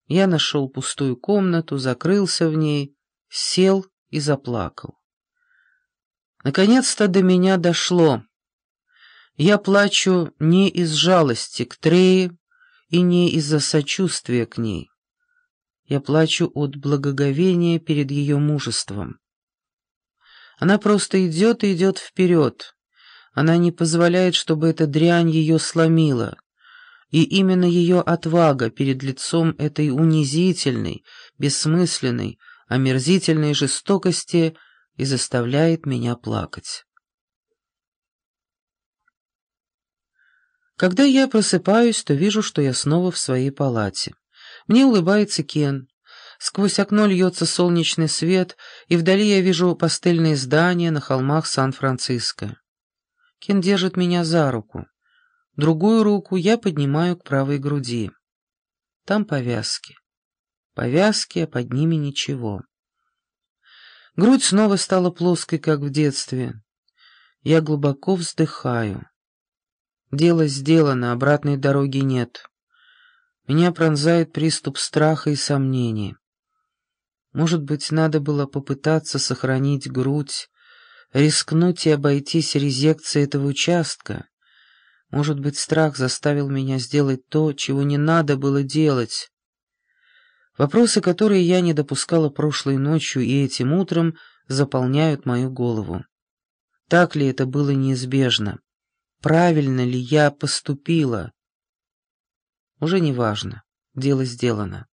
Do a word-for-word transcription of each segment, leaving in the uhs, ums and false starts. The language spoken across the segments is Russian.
Я нашел пустую комнату, закрылся в ней, сел и заплакал. Наконец-то до меня дошло. Я плачу не из жалости к Трее и не из-за сочувствия к ней. Я плачу от благоговения перед ее мужеством. Она просто идет и идет вперед. Она не позволяет, чтобы эта дрянь ее сломила. И именно ее отвага перед лицом этой унизительной, бессмысленной, омерзительной жестокости и заставляет меня плакать. Когда я просыпаюсь, то вижу, что я снова в своей палате. Мне улыбается Кен. Сквозь окно льется солнечный свет, и вдали я вижу пастельные здания на холмах Сан-Франциско. Кен держит меня за руку. Другую руку я поднимаю к правой груди. Там повязки. Повязки, а под ними ничего. Грудь снова стала плоской, как в детстве. Я глубоко вздыхаю. Дело сделано, обратной дороги нет. Меня пронзает приступ страха и сомнений. Может быть, надо было попытаться сохранить грудь, рискнуть и обойтись резекцией этого участка. Может быть, страх заставил меня сделать то, чего не надо было делать. Вопросы, которые я не допускала прошлой ночью и этим утром, заполняют мою голову. Так ли это было неизбежно? Правильно ли я поступила? Уже не важно. Дело сделано.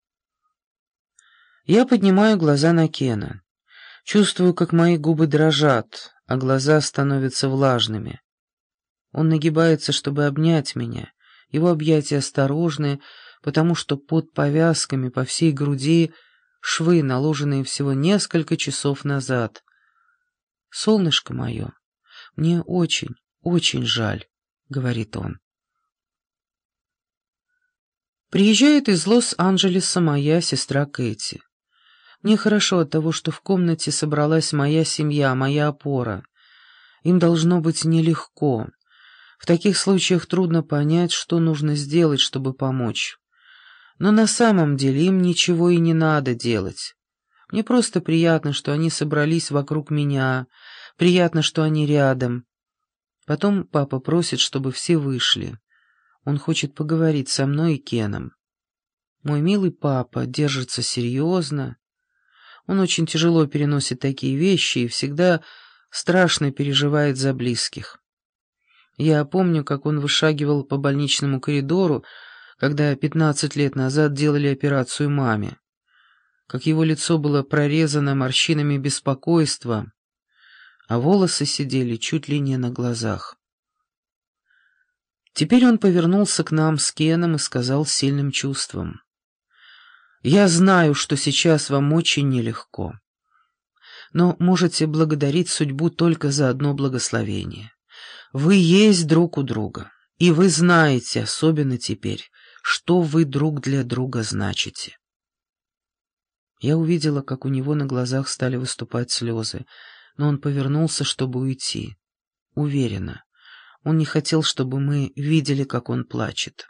Я поднимаю глаза на Кена. Чувствую, как мои губы дрожат, а глаза становятся влажными. Он нагибается, чтобы обнять меня. Его объятия осторожные, потому что под повязками по всей груди швы, наложенные всего несколько часов назад. «Солнышко мое, мне очень, очень жаль», — говорит он. Приезжает из Лос-Анджелеса моя сестра Кэти. Мне хорошо от того, что в комнате собралась моя семья, моя опора. Им должно быть нелегко. В таких случаях трудно понять, что нужно сделать, чтобы помочь. Но на самом деле им ничего и не надо делать. Мне просто приятно, что они собрались вокруг меня, приятно, что они рядом. Потом папа просит, чтобы все вышли. Он хочет поговорить со мной и Кеном. Мой милый папа держится серьезно. Он очень тяжело переносит такие вещи и всегда страшно переживает за близких. Я помню, как он вышагивал по больничному коридору, когда пятнадцать лет назад делали операцию маме. Как его лицо было прорезано морщинами беспокойства, а волосы сидели чуть ли не на глазах. Теперь он повернулся к нам с Кеном и сказал с сильным чувством: «Я знаю, что сейчас вам очень нелегко, но можете благодарить судьбу только за одно благословение. Вы есть друг у друга, и вы знаете, особенно теперь, что вы друг для друга значите». Я увидела, как у него на глазах стали выступать слезы, но он повернулся, чтобы уйти. Уверена, он не хотел, чтобы мы видели, как он плачет.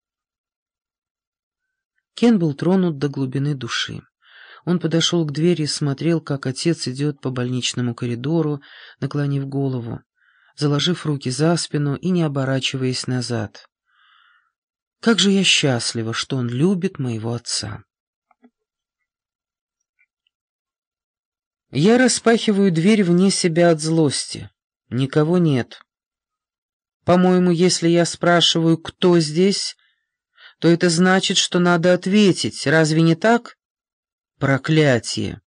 Кен был тронут до глубины души. Он подошел к двери и смотрел, как отец идет по больничному коридору, наклонив голову, заложив руки за спину и не оборачиваясь назад. Как же я счастлива, что он любит моего отца. Я распахиваю дверь вне себя от злости. Никого нет. По-моему, если я спрашиваю, кто здесь, то это значит, что надо ответить. Разве не так? Проклятие!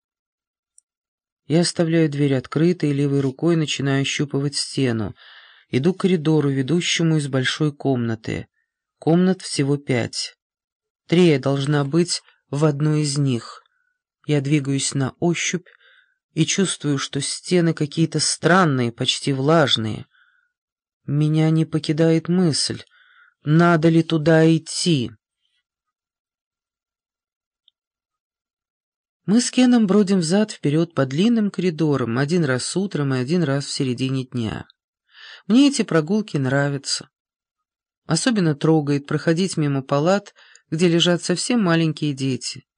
Я оставляю дверь открытой и левой рукой начинаю ощупывать стену. Иду к коридору, ведущему из большой комнаты. Комнат всего пять. Трея должна быть в одной из них. Я двигаюсь на ощупь и чувствую, что стены какие-то странные, почти влажные. Меня не покидает мысль, надо ли туда идти. Мы с Кеном бродим взад-вперед по длинным коридорам, один раз утром и один раз в середине дня. Мне эти прогулки нравятся. Особенно трогает проходить мимо палат, где лежат совсем маленькие дети.